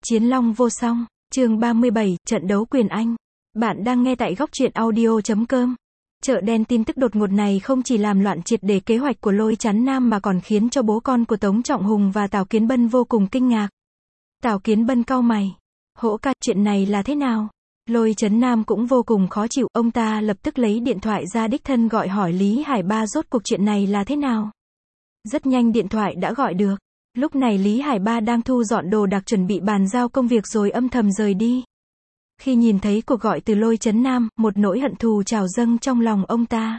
Chiến long vô song, chương 37, trận đấu quyền Anh. Bạn đang nghe tại góc truyện audio.com. Chợ đen tin tức đột ngột này không chỉ làm loạn triệt để kế hoạch của Lôi Chắn Nam mà còn khiến cho bố con của Tống Trọng Hùng và Tào Kiến Bân vô cùng kinh ngạc. Tào Kiến Bân cau mày. Hỗ ca, chuyện này là thế nào? Lôi Chấn Nam cũng vô cùng khó chịu, ông ta lập tức lấy điện thoại ra đích thân gọi hỏi Lý Hải Ba rốt cuộc chuyện này là thế nào. Rất nhanh điện thoại đã gọi được. Lúc này Lý Hải Ba đang thu dọn đồ đạc chuẩn bị bàn giao công việc rồi âm thầm rời đi. Khi nhìn thấy cuộc gọi từ Lôi Chấn Nam, một nỗi hận thù trào dâng trong lòng ông ta.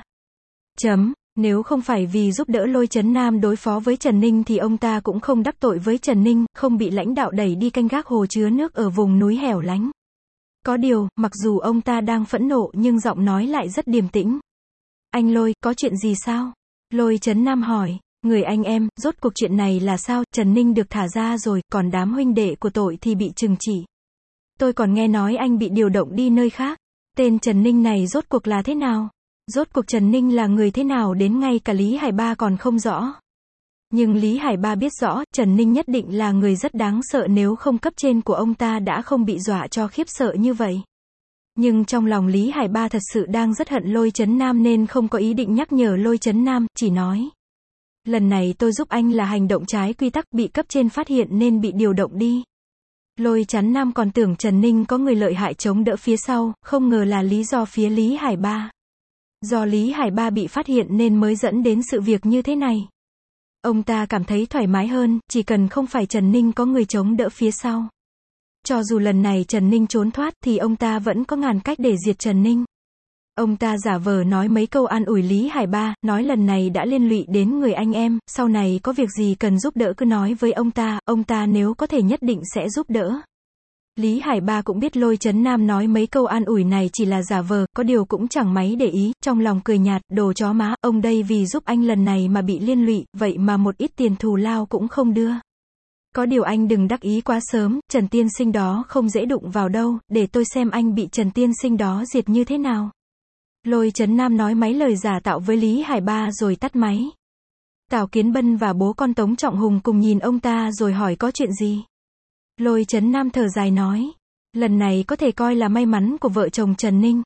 Nếu không phải vì giúp đỡ Lôi Chấn Nam đối phó với Trần Ninh thì ông ta cũng không đắc tội với Trần Ninh, không bị lãnh đạo đẩy đi canh gác hồ chứa nước ở vùng núi hẻo lánh. Có điều, mặc dù ông ta đang phẫn nộ nhưng giọng nói lại rất điềm tĩnh. Anh Lôi, có chuyện gì sao? Lôi Chấn Nam hỏi. Người anh em, rốt cuộc chuyện này là sao? Trần Ninh được thả ra rồi, còn đám huynh đệ của tội thì bị trừng trị. Tôi còn nghe nói anh bị điều động đi nơi khác. Tên Trần Ninh này rốt cuộc là thế nào? Rốt cuộc Trần Ninh là người thế nào đến ngay cả Lý Hải Ba còn không rõ. Nhưng Lý Hải Ba biết rõ, Trần Ninh nhất định là người rất đáng sợ, nếu không cấp trên của ông ta đã không bị dọa cho khiếp sợ như vậy. Nhưng trong lòng Lý Hải Ba thật sự đang rất hận Lôi Chấn Nam nên không có ý định nhắc nhở Lôi Chấn Nam, chỉ nói. Lần này tôi giúp anh là hành động trái quy tắc, bị cấp trên phát hiện nên bị điều động đi. Lôi Chấn Nam còn tưởng Trần Ninh có người lợi hại chống đỡ phía sau, không ngờ là lý do phía Lý Hải Ba. Do Lý Hải Ba bị phát hiện nên mới dẫn đến sự việc như thế này. Ông ta cảm thấy thoải mái hơn, chỉ cần không phải Trần Ninh có người chống đỡ phía sau. Cho dù lần này Trần Ninh trốn thoát thì ông ta vẫn có ngàn cách để diệt Trần Ninh. Ông ta giả vờ nói mấy câu an ủi Lý Hải Ba, nói lần này đã liên lụy đến người anh em, sau này có việc gì cần giúp đỡ cứ nói với ông ta nếu có thể nhất định sẽ giúp đỡ. Lý Hải Ba cũng biết Lôi Chấn Nam nói mấy câu an ủi này chỉ là giả vờ, có điều cũng chẳng mấy để ý, trong lòng cười nhạt, đồ chó má, ông đây vì giúp anh lần này mà bị liên lụy, vậy mà một ít tiền thù lao cũng không đưa. Có điều anh đừng đắc ý quá sớm, Trần tiên sinh đó không dễ đụng vào đâu, để tôi xem anh bị Trần tiên sinh đó diệt như thế nào. Lôi Chấn Nam nói mấy lời giả tạo với Lý Hải Ba rồi tắt máy. Tào Kiến Bân và bố con Tống Trọng Hùng cùng nhìn ông ta rồi hỏi có chuyện gì. Lôi Chấn Nam thở dài nói. Lần này có thể coi là may mắn của vợ chồng Trần Ninh.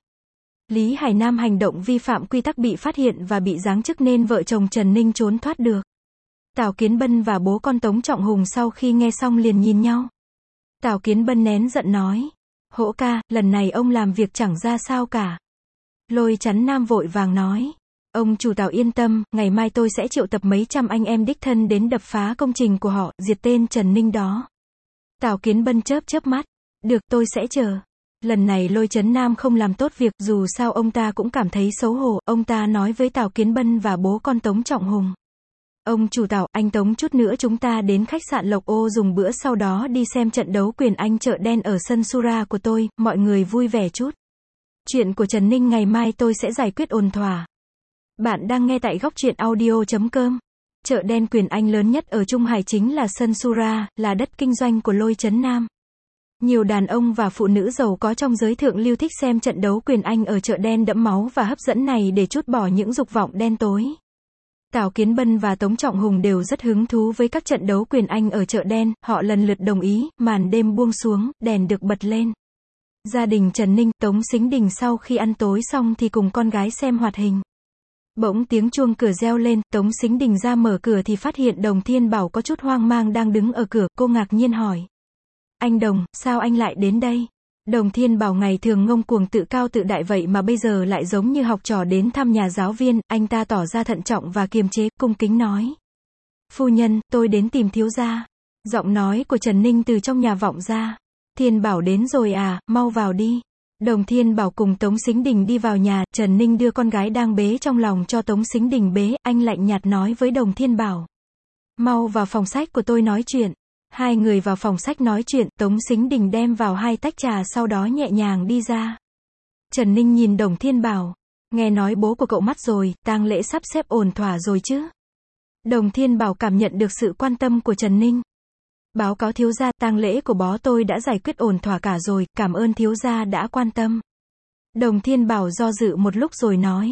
Lý Hải Nam hành động vi phạm quy tắc bị phát hiện và bị giáng chức nên vợ chồng Trần Ninh trốn thoát được. Tào Kiến Bân và bố con Tống Trọng Hùng sau khi nghe xong liền nhìn nhau. Tào Kiến Bân nén giận nói. Hỗ ca, lần này ông làm việc chẳng ra sao cả. Lôi Chấn Nam vội vàng nói. Ông chủ Tào yên tâm, ngày mai tôi sẽ triệu tập mấy trăm anh em đích thân đến đập phá công trình của họ, diệt tên Trần Ninh đó. Tào Kiến Bân chớp chớp mắt. Được, tôi sẽ chờ. Lần này Lôi Chấn Nam không làm tốt việc, dù sao ông ta cũng cảm thấy xấu hổ, ông ta nói với Tào Kiến Bân và bố con Tống Trọng Hùng. Ông chủ Tào, anh Tống chút nữa chúng ta đến khách sạn Lộc Ô dùng bữa, sau đó đi xem trận đấu quyền Anh chợ đen ở sân Sura của tôi, mọi người vui vẻ chút. Chuyện của Trần Ninh ngày mai tôi sẽ giải quyết ổn thỏa. Bạn đang nghe tại góc truyện audio.com. Chợ đen quyền Anh lớn nhất ở Trung Hải chính là sân Sura, là đất kinh doanh của Lôi Chấn Nam. Nhiều đàn ông và phụ nữ giàu có trong giới thượng lưu thích xem trận đấu quyền Anh ở chợ đen đẫm máu và hấp dẫn này để trút bỏ những dục vọng đen tối. Tào Kiến Bân và Tống Trọng Hùng đều rất hứng thú với các trận đấu quyền Anh ở chợ đen, họ lần lượt đồng ý, màn đêm buông xuống, đèn được bật lên. Gia đình Trần Ninh, Tống Sính Đình sau khi ăn tối xong thì cùng con gái xem hoạt hình. Bỗng tiếng chuông cửa reo lên, Tống Sính Đình ra mở cửa thì phát hiện Đồng Thiên Bảo có chút hoang mang đang đứng ở cửa, cô ngạc nhiên hỏi. Anh Đồng, sao anh lại đến đây? Đồng Thiên Bảo ngày thường ngông cuồng tự cao tự đại vậy mà bây giờ lại giống như học trò đến thăm nhà giáo viên, anh ta tỏ ra thận trọng và kiềm chế, cung kính nói. Phu nhân, tôi đến tìm thiếu gia. Giọng nói của Trần Ninh từ trong nhà vọng ra. Thiên Bảo đến rồi à, mau vào đi. Đồng Thiên Bảo cùng Tống Sính Đình đi vào nhà, Trần Ninh đưa con gái đang bế trong lòng cho Tống Sính Đình bế, anh lạnh nhạt nói với Đồng Thiên Bảo. Mau vào phòng sách của tôi nói chuyện. Hai người vào phòng sách nói chuyện, Tống Sính Đình đem vào 2 tách trà sau đó nhẹ nhàng đi ra. Trần Ninh nhìn Đồng Thiên Bảo. Nghe nói bố của cậu mất rồi, tang lễ sắp xếp ổn thỏa rồi chứ? Đồng Thiên Bảo cảm nhận được sự quan tâm của Trần Ninh. Báo cáo thiếu gia, tang lễ của bố tôi đã giải quyết ổn thỏa cả rồi, cảm ơn thiếu gia đã quan tâm. Đồng Thiên Bảo do dự một lúc rồi nói.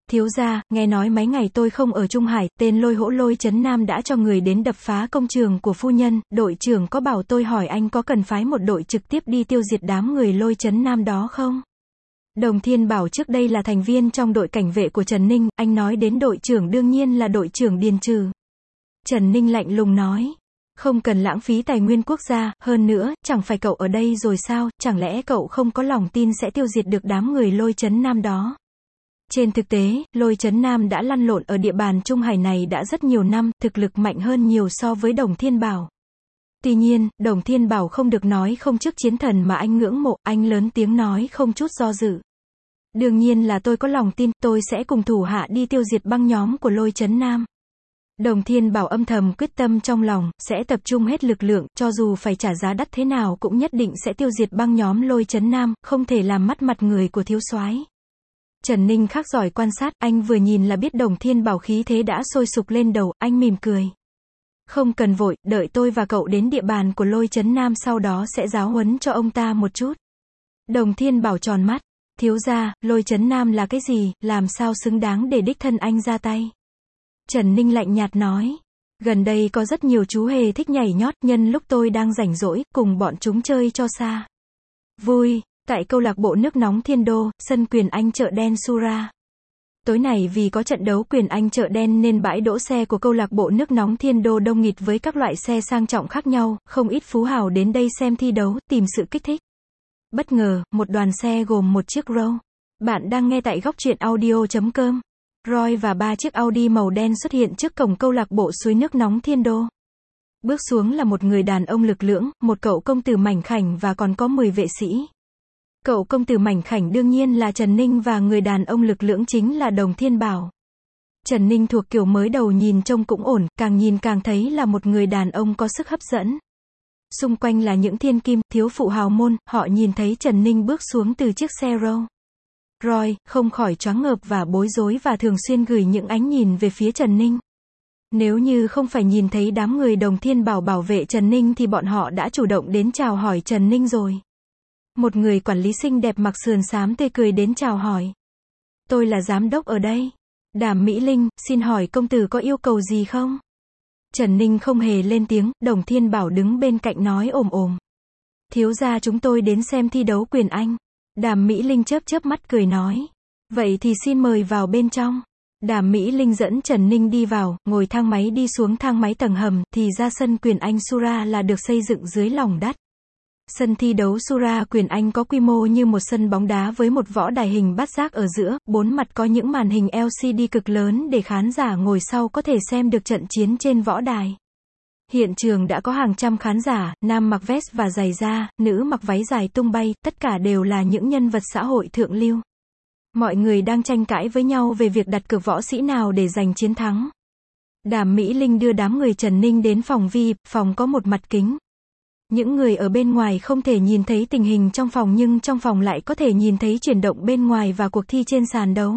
Thiếu gia, nghe nói mấy ngày tôi không ở Trung Hải, tên Lôi Hỗ Lôi Trấn Nam đã cho người đến đập phá công trường của phu nhân, đội trưởng có bảo tôi hỏi anh có cần phái một đội trực tiếp đi tiêu diệt đám người Lôi Trấn Nam đó không? Đồng Thiên bảo trước đây là thành viên trong đội cảnh vệ của Trần Ninh, anh nói đến đội trưởng đương nhiên là đội trưởng Điền Trừ. Trần Ninh lạnh lùng nói. Không cần lãng phí tài nguyên quốc gia, hơn nữa, chẳng phải cậu ở đây rồi sao, chẳng lẽ cậu không có lòng tin sẽ tiêu diệt được đám người Lôi Trấn Nam đó? Trên thực tế, Lôi Trấn Nam đã lăn lộn ở địa bàn Trung Hải này đã rất nhiều năm, thực lực mạnh hơn nhiều so với Đồng Thiên Bảo. Tuy nhiên, Đồng Thiên Bảo không được nói không trước chiến thần mà anh ngưỡng mộ, anh lớn tiếng nói không chút do dự. Đương nhiên là tôi có lòng tin, tôi sẽ cùng thủ hạ đi tiêu diệt băng nhóm của Lôi Trấn Nam. Đồng Thiên Bảo âm thầm quyết tâm trong lòng, sẽ tập trung hết lực lượng, cho dù phải trả giá đắt thế nào cũng nhất định sẽ tiêu diệt băng nhóm Lôi Trấn Nam, không thể làm mất mặt người của thiếu soái. Trần Ninh khắc giỏi quan sát, anh vừa nhìn là biết Đồng Thiên Bảo khí thế đã sôi sục lên đầu, anh mỉm cười. Không cần vội, đợi tôi và cậu đến địa bàn của Lôi Trấn Nam sau đó sẽ giáo huấn cho ông ta một chút. Đồng Thiên Bảo tròn mắt, thiếu gia, Lôi Trấn Nam là cái gì, làm sao xứng đáng để đích thân anh ra tay. Trần Ninh lạnh nhạt nói, gần đây có rất nhiều chú hề thích nhảy nhót, nhân lúc tôi đang rảnh rỗi, cùng bọn chúng chơi cho xa. Vui, tại câu lạc bộ nước nóng Thiên Đô, sân quyền Anh chợ đen Sura. Tối này vì có trận đấu quyền Anh chợ đen nên bãi đỗ xe của câu lạc bộ nước nóng Thiên Đô đông nghịt với các loại xe sang trọng khác nhau, không ít phú hào đến đây xem thi đấu, tìm sự kích thích. Bất ngờ, một đoàn xe gồm một chiếc Row. Bạn đang nghe tại goctruyện.audio.com. Roy và 3 chiếc Audi màu đen xuất hiện trước cổng câu lạc bộ suối nước nóng Thiên Đô. Bước xuống là một người đàn ông lực lưỡng, một cậu công tử mảnh khảnh và còn có 10 vệ sĩ. Cậu công tử mảnh khảnh đương nhiên là Trần Ninh và người đàn ông lực lưỡng chính là Đồng Thiên Bảo. Trần Ninh thuộc kiểu mới đầu nhìn trông cũng ổn, càng nhìn càng thấy là một người đàn ông có sức hấp dẫn. Xung quanh là những thiên kim, thiếu phụ hào môn, họ nhìn thấy Trần Ninh bước xuống từ chiếc xe Row. Roy, không khỏi choáng ngợp và bối rối và thường xuyên gửi những ánh nhìn về phía Trần Ninh. Nếu như không phải nhìn thấy đám người Đồng Thiên Bảo bảo vệ Trần Ninh thì bọn họ đã chủ động đến chào hỏi Trần Ninh rồi. Một người quản lý xinh đẹp mặc sườn xám tươi cười đến chào hỏi. Tôi là giám đốc ở đây. Đàm Mỹ Linh, xin hỏi công tử có yêu cầu gì không? Trần Ninh không hề lên tiếng, Đồng Thiên Bảo đứng bên cạnh nói ồm ồm. Thiếu gia chúng tôi đến xem thi đấu quyền Anh. Đàm Mỹ Linh chớp chớp mắt cười nói. Vậy thì xin mời vào bên trong. Đàm Mỹ Linh dẫn Trần Ninh đi vào, ngồi thang máy đi xuống thang máy tầng hầm, thì ra sân quyền Anh Sura là được xây dựng dưới lòng đất. Sân thi đấu Sura quyền Anh có quy mô như một sân bóng đá với một võ đài hình bát giác ở giữa, bốn mặt có những màn hình LCD cực lớn để khán giả ngồi sau có thể xem được trận chiến trên võ đài. Hiện trường đã có hàng trăm khán giả, nam mặc vest và giày da, nữ mặc váy dài tung bay, tất cả đều là những nhân vật xã hội thượng lưu. Mọi người đang tranh cãi với nhau về việc đặt cược võ sĩ nào để giành chiến thắng. Đàm Mỹ Linh đưa đám người Trần Ninh đến phòng VIP, phòng có một mặt kính. Những người ở bên ngoài không thể nhìn thấy tình hình trong phòng nhưng trong phòng lại có thể nhìn thấy chuyển động bên ngoài và cuộc thi trên sàn đấu.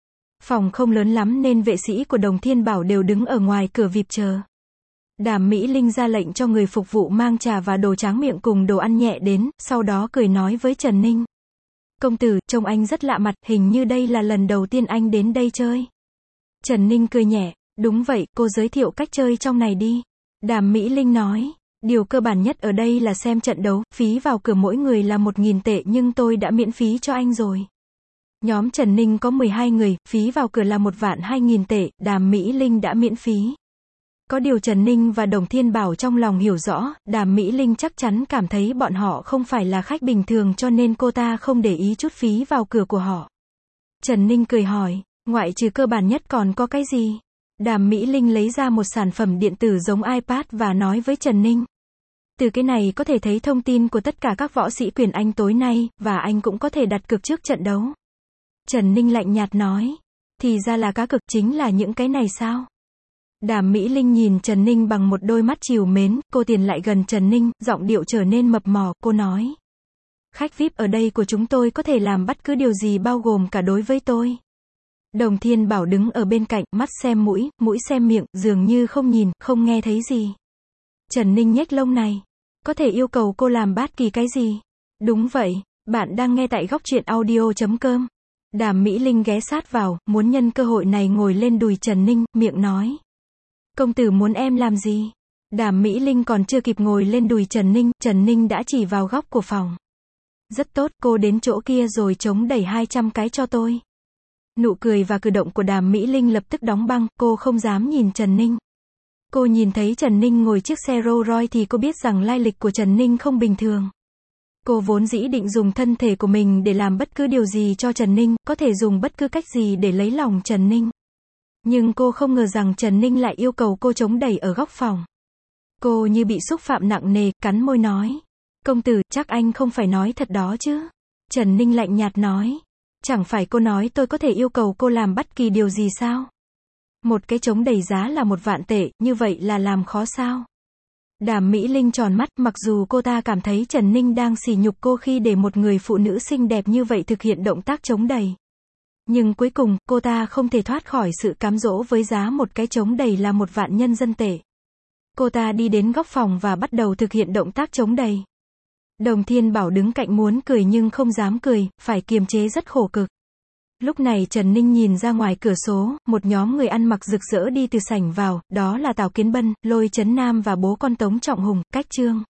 Phòng không lớn lắm nên vệ sĩ của Đồng Thiên Bảo đều đứng ở ngoài cửa VIP chờ. Đàm Mỹ Linh ra lệnh cho người phục vụ mang trà và đồ tráng miệng cùng đồ ăn nhẹ đến, sau đó cười nói với Trần Ninh. Công tử, trông anh rất lạ mặt, hình như đây là lần đầu tiên anh đến đây chơi. Trần Ninh cười nhẹ, đúng vậy, cô giới thiệu cách chơi trong này đi. Đàm Mỹ Linh nói, điều cơ bản nhất ở đây là xem trận đấu, phí vào cửa mỗi người là 1.000 tệ nhưng tôi đã miễn phí cho anh rồi. Nhóm Trần Ninh có 12 người, phí vào cửa là 1.200.000 tệ, Đàm Mỹ Linh đã miễn phí. Có điều Trần Ninh và Đồng Thiên Bảo trong lòng hiểu rõ, Đàm Mỹ Linh chắc chắn cảm thấy bọn họ không phải là khách bình thường cho nên cô ta không để ý chút phí vào cửa của họ. Trần Ninh cười hỏi, ngoại trừ cơ bản nhất còn có cái gì? Đàm Mỹ Linh lấy ra một sản phẩm điện tử giống iPad và nói với Trần Ninh. Từ cái này có thể thấy thông tin của tất cả các võ sĩ quyền Anh tối nay, và anh cũng có thể đặt cược trước trận đấu. Trần Ninh lạnh nhạt nói, thì ra là cá cược chính là những cái này sao? Đàm Mỹ Linh nhìn Trần Ninh bằng một đôi mắt trìu mến, cô tiến lại gần Trần Ninh, giọng điệu trở nên mập mò, cô nói. Khách VIP ở đây của chúng tôi có thể làm bất cứ điều gì bao gồm cả đối với tôi. Đồng Thiên Bảo đứng ở bên cạnh, mắt xem mũi, mũi xem miệng, dường như không nhìn, không nghe thấy gì. Trần Ninh nhếch lông này. Có thể yêu cầu cô làm bất kỳ cái gì? Đúng vậy, bạn đang nghe tại goctruyện.audio.com. Đàm Mỹ Linh ghé sát vào, muốn nhân cơ hội này ngồi lên đùi Trần Ninh, miệng nói. Công tử muốn em làm gì? Đàm Mỹ Linh còn chưa kịp ngồi lên đùi Trần Ninh đã chỉ vào góc của phòng. Rất tốt, cô đến chỗ kia rồi chống đẩy 200 cái cho tôi. Nụ cười và cử động của Đàm Mỹ Linh lập tức đóng băng, cô không dám nhìn Trần Ninh. Cô nhìn thấy Trần Ninh ngồi chiếc xe Rolls Royce thì cô biết rằng lai lịch của Trần Ninh không bình thường. Cô vốn dĩ định dùng thân thể của mình để làm bất cứ điều gì cho Trần Ninh, có thể dùng bất cứ cách gì để lấy lòng Trần Ninh. Nhưng cô không ngờ rằng Trần Ninh lại yêu cầu cô chống đẩy ở góc phòng. Cô như bị xúc phạm nặng nề, cắn môi nói. Công tử, chắc anh không phải nói thật đó chứ? Trần Ninh lạnh nhạt nói. Chẳng phải cô nói tôi có thể yêu cầu cô làm bất kỳ điều gì sao? Một cái chống đẩy giá là 1 vạn tệ, như vậy là làm khó sao? Đàm Mỹ Linh tròn mắt, mặc dù cô ta cảm thấy Trần Ninh đang sỉ nhục cô khi để một người phụ nữ xinh đẹp như vậy thực hiện động tác chống đẩy. Nhưng cuối cùng, cô ta không thể thoát khỏi sự cám dỗ với giá một cái chống đẩy là 1 vạn nhân dân tệ. Cô ta đi đến góc phòng và bắt đầu thực hiện động tác chống đẩy. Đồng Thiên Bảo đứng cạnh muốn cười nhưng không dám cười, phải kiềm chế rất khổ cực. Lúc này Trần Ninh nhìn ra ngoài cửa sổ, một nhóm người ăn mặc rực rỡ đi từ sảnh vào, đó là Tào Kiến Bân, Lôi Chấn Nam và bố con Tống Trọng Hùng, Cách Trương.